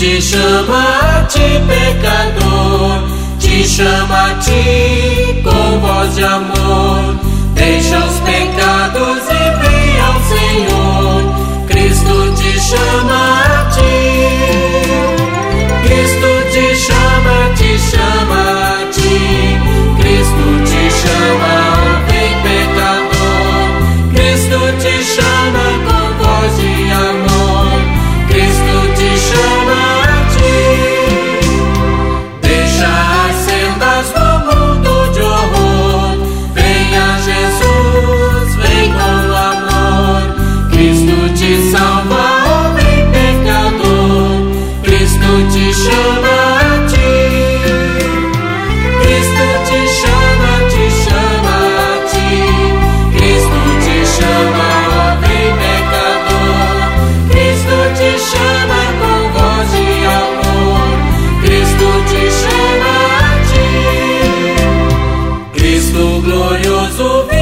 te chama a ti, pecador, te chama a ti com voz de amor. Deixa os pecados e vem ao Senhor. Cristo te chama a ti. Cristo te chama, te chama a ti. Cristo te chama, ó vem pecador. Cristo te chama com voz de amor. Cristo te chama a ti. Deixa as sendas do mundo de horror. Venha Jesus, vem com amor. Cristo te salva, ó vem pecador. Cristo te chama a ti. Cristo te chama a ti. Cristo te chama, ó vem pecador. Cristo te chama com voz de amor. Cristo te chama a ti. Cristo glorioso